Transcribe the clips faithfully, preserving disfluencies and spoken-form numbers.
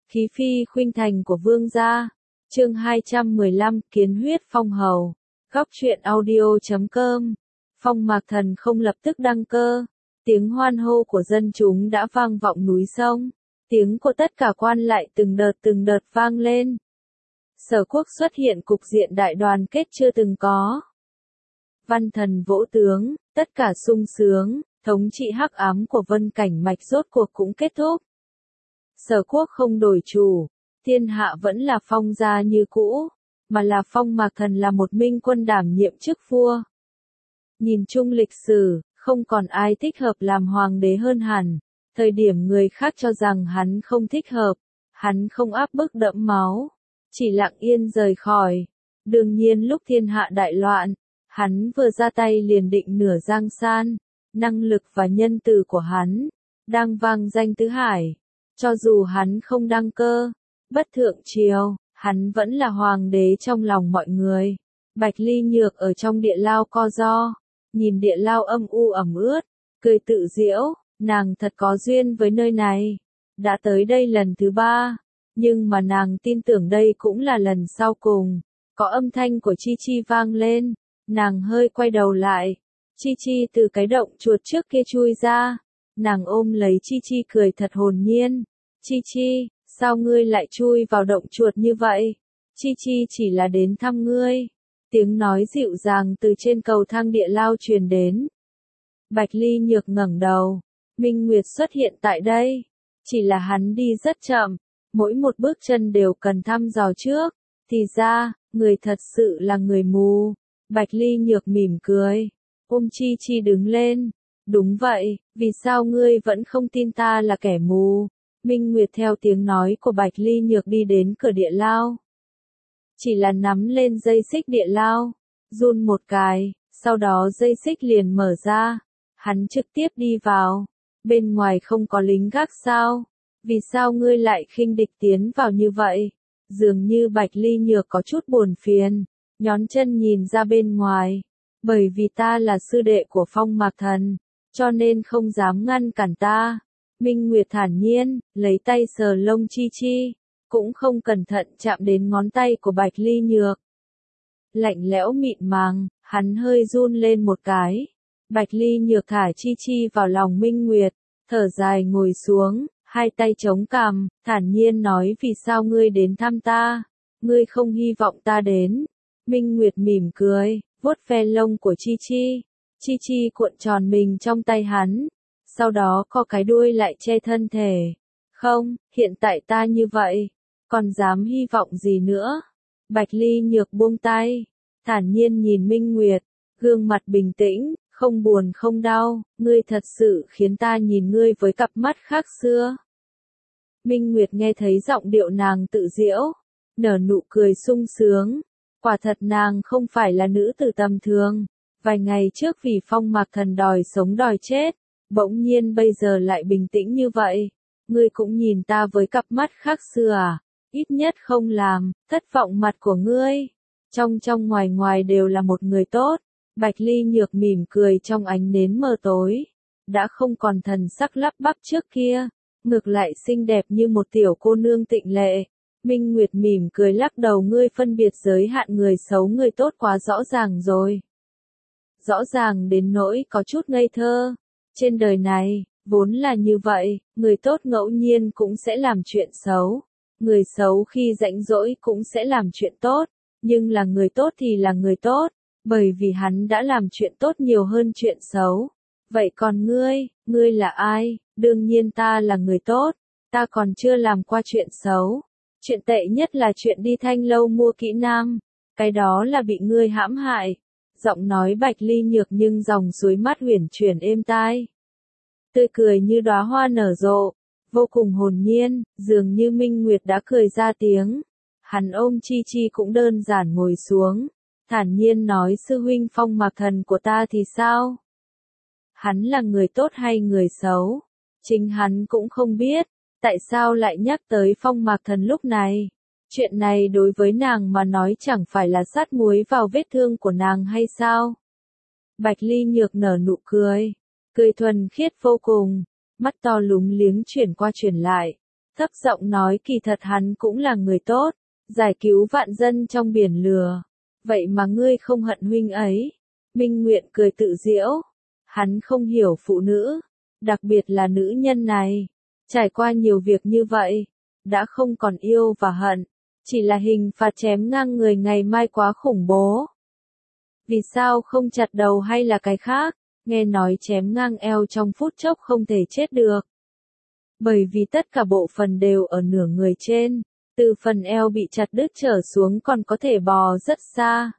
Khí phi khuynh thành của vương gia. Chương hai trăm mười lăm, kiến huyết phong hầu. Góc truyện audio chấm com. Phong Mạc Thần không lập tức đăng cơ. Tiếng hoan hô của dân chúng đã vang vọng núi sông. Tiếng của tất cả quan lại từng đợt từng đợt vang lên. Sở quốc xuất hiện cục diện đại đoàn kết chưa từng có. Văn thần vỗ tướng, tất cả sung sướng, thống trị hắc ám của Vân Cảnh Mạch rốt cuộc cũng kết thúc. Sở quốc không đổi chủ, thiên hạ vẫn là Phong gia như cũ, mà là Phong Mạc Thần là một minh quân đảm nhiệm chức vua. Nhìn chung lịch sử, không còn ai thích hợp làm hoàng đế hơn hẳn. Thời điểm người khác cho rằng hắn không thích hợp, hắn không áp bức đẫm máu, chỉ lặng yên rời khỏi. Đương nhiên lúc thiên hạ đại loạn, hắn vừa ra tay liền định nửa giang san, năng lực và nhân từ của hắn đang vang danh tứ hải. Cho dù hắn không đăng cơ, bất thượng triều, hắn vẫn là hoàng đế trong lòng mọi người. Bạch Ly Nhược ở trong địa lao co ro, nhìn địa lao âm u ẩm ướt, cười tự giễu, nàng thật có duyên với nơi này. Đã tới đây lần thứ ba, nhưng mà nàng tin tưởng đây cũng là lần sau cùng. Có âm thanh của Chi Chi vang lên, nàng hơi quay đầu lại. Chi Chi từ cái động chuột trước kia chui ra, nàng ôm lấy Chi Chi cười thật hồn nhiên. Chi Chi, sao ngươi lại chui vào động chuột như vậy? Chi Chi chỉ là đến thăm ngươi. Tiếng nói dịu dàng từ trên cầu thang địa lao truyền đến. Bạch Ly Nhược ngẩng đầu, Minh Nguyệt xuất hiện tại đây. Chỉ là hắn đi rất chậm, mỗi một bước chân đều cần thăm dò trước. Thì ra, người thật sự là người mù. Bạch Ly Nhược mỉm cười, ôm Chi Chi đứng lên. Đúng vậy, vì sao ngươi vẫn không tin ta là kẻ mù? Minh Nguyệt theo tiếng nói của Bạch Ly Nhược đi đến cửa địa lao. Chỉ là nắm lên dây xích địa lao, run một cái, sau đó dây xích liền mở ra. Hắn trực tiếp đi vào. Bên ngoài không có lính gác sao? Vì sao ngươi lại khinh địch tiến vào như vậy? Dường như Bạch Ly Nhược có chút buồn phiền, nhón chân nhìn ra bên ngoài. Bởi vì ta là sư đệ của Phong Mạc Thần, cho nên không dám ngăn cản ta. Minh Nguyệt thản nhiên, lấy tay sờ lông Chi Chi, cũng không cẩn thận chạm đến ngón tay của Bạch Ly Nhược. Lạnh lẽo mịn màng, hắn hơi run lên một cái. Bạch Ly Nhược thả Chi Chi vào lòng Minh Nguyệt, thở dài ngồi xuống, hai tay chống cằm, thản nhiên nói vì sao ngươi đến thăm ta? Ngươi không hy vọng ta đến. Minh Nguyệt mỉm cười, vuốt ve lông của Chi Chi. Chi Chi cuộn tròn mình trong tay hắn, sau đó co cái đuôi lại che thân thể. Không, hiện tại ta như vậy, còn dám hy vọng gì nữa? Bạch Ly Nhược buông tay, thản nhiên nhìn Minh Nguyệt, gương mặt bình tĩnh, không buồn không đau, ngươi thật sự khiến ta nhìn ngươi với cặp mắt khác xưa. Minh Nguyệt nghe thấy giọng điệu nàng tự giễu, nở nụ cười sung sướng. Quả thật nàng không phải là nữ tử tầm thường. Vài ngày trước vì Phong Mạc Thần đòi sống đòi chết, bỗng nhiên bây giờ lại bình tĩnh như vậy. Ngươi cũng nhìn ta với cặp mắt khác xưa à? Ít nhất không làm thất vọng mặt của ngươi. Trong trong ngoài ngoài đều là một người tốt. Bạch Ly Nhược mỉm cười trong ánh nến mờ tối, đã không còn thần sắc lắp bắp trước kia, ngược lại xinh đẹp như một tiểu cô nương tịnh lệ. Minh Nguyệt mỉm cười lắc đầu, ngươi phân biệt giới hạn người xấu người tốt quá rõ ràng rồi. Rõ ràng đến nỗi có chút ngây thơ. Trên đời này, vốn là như vậy, người tốt ngẫu nhiên cũng sẽ làm chuyện xấu. Người xấu khi rảnh rỗi cũng sẽ làm chuyện tốt, nhưng là người tốt thì là người tốt, bởi vì hắn đã làm chuyện tốt nhiều hơn chuyện xấu. Vậy còn ngươi, ngươi là ai? Đương nhiên ta là người tốt, ta còn chưa làm qua chuyện xấu. Chuyện tệ nhất là chuyện đi Thanh Lâu mua kỹ nam, cái đó là bị ngươi hãm hại. Giọng nói Bạch Ly Nhược nhưng dòng suối mắt huyền chuyển êm tai. Tươi cười như đóa hoa nở rộ, vô cùng hồn nhiên, dường như Minh Nguyệt đã cười ra tiếng. Hắn ôm Chi Chi cũng đơn giản ngồi xuống, thản nhiên nói sư huynh Phong Mạc Thần của ta thì sao? Hắn là người tốt hay người xấu? Chính hắn cũng không biết, tại sao lại nhắc tới Phong Mạc Thần lúc này? Chuyện này đối với nàng mà nói chẳng phải là sát muối vào vết thương của nàng hay sao? Bạch Ly Nhược nở nụ cười, cười thuần khiết vô cùng, mắt to lúng liếng chuyển qua chuyển lại, thấp giọng nói kỳ thật hắn cũng là người tốt, giải cứu vạn dân trong biển lửa. Vậy mà ngươi không hận huynh ấy. Minh Nguyệt cười tự giễu. Hắn không hiểu phụ nữ, đặc biệt là nữ nhân này. Trải qua nhiều việc như vậy, đã không còn yêu và hận. Chỉ là hình phạt chém ngang người ngày mai quá khủng bố. Vì sao không chặt đầu hay là cái khác? Nghe nói chém ngang eo trong phút chốc không thể chết được. Bởi vì tất cả bộ phận đều ở nửa người trên, từ phần eo bị chặt đứt trở xuống còn có thể bò rất xa.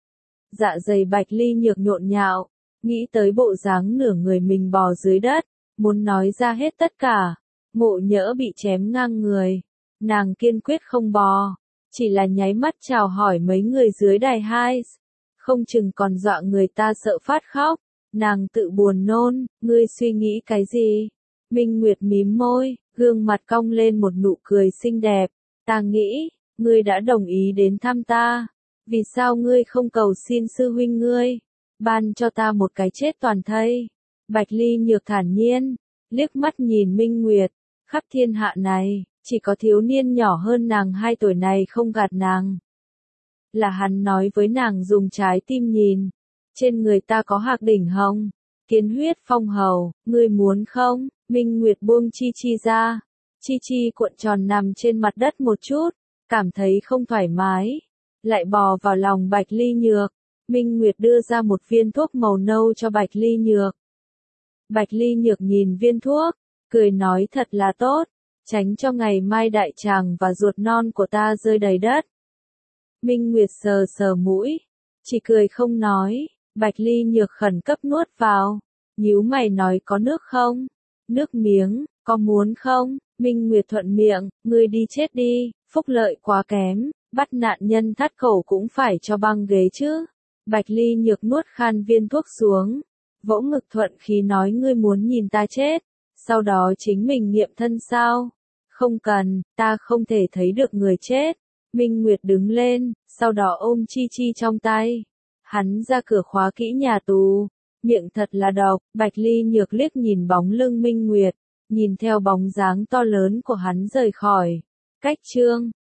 Dạ dày Bạch Ly Nhược nhộn nhạo, nghĩ tới bộ dáng nửa người mình bò dưới đất, muốn nói ra hết tất cả. Ngộ Nhỡ bị chém ngang người, nàng kiên quyết không bò, chỉ là nháy mắt chào hỏi mấy người dưới đài hai, không chừng còn dọa người ta sợ phát khóc. Nàng tự buồn nôn, ngươi suy nghĩ cái gì? Minh Nguyệt mím môi, gương mặt cong lên một nụ cười xinh đẹp. Ta nghĩ, ngươi đã đồng ý đến thăm ta. Vì sao ngươi không cầu xin sư huynh ngươi, ban cho ta một cái chết toàn thây? Bạch Ly Nhược thản nhiên, liếc mắt nhìn Minh Nguyệt, khắp thiên hạ này, chỉ có thiếu niên nhỏ hơn nàng hai tuổi này không gạt nàng. Là hắn nói với nàng dùng trái tim nhìn. Trên người ta có hạc đỉnh hồng, kiến huyết phong hầu, ngươi muốn không? Minh Nguyệt buông Chi Chi ra. Chi Chi cuộn tròn nằm trên mặt đất một chút, cảm thấy không thoải mái, lại bò vào lòng Bạch Ly Nhược. Minh Nguyệt đưa ra một viên thuốc màu nâu cho Bạch Ly Nhược. Bạch Ly Nhược nhìn viên thuốc, cười nói thật là tốt, tránh cho ngày mai đại tràng và ruột non của ta rơi đầy đất. Minh Nguyệt sờ sờ mũi, chỉ cười không nói. Bạch Ly Nhược khẩn cấp nuốt vào, nhíu mày nói có nước không? Nước miếng, có muốn không? Minh Nguyệt thuận miệng, ngươi đi chết đi, phúc lợi quá kém, bắt nạn nhân thắt cổ cũng phải cho băng ghế chứ. Bạch Ly Nhược nuốt khan viên thuốc xuống, vỗ ngực thuận khí nói ngươi muốn nhìn ta chết, sau đó chính mình nghiệm thân sao? Không cần, ta không thể thấy được người chết. Minh Nguyệt đứng lên, sau đó ôm Chi Chi trong tay. Hắn ra cửa khóa kỹ nhà tù, miệng thật là độc. Bạch Ly Nhược liếc nhìn bóng lưng Minh Nguyệt, nhìn theo bóng dáng to lớn của hắn rời khỏi. Cách chương